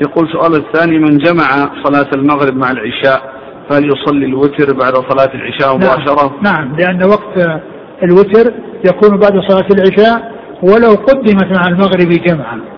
يقول سؤال الثاني: من جمع صلاة المغرب مع العشاء فهل يصلي الوتر بعد صلاة العشاء مباشرة؟ نعم، لأن وقت الوتر يكون بعد صلاة العشاء ولو قدمت مع المغرب جمعا.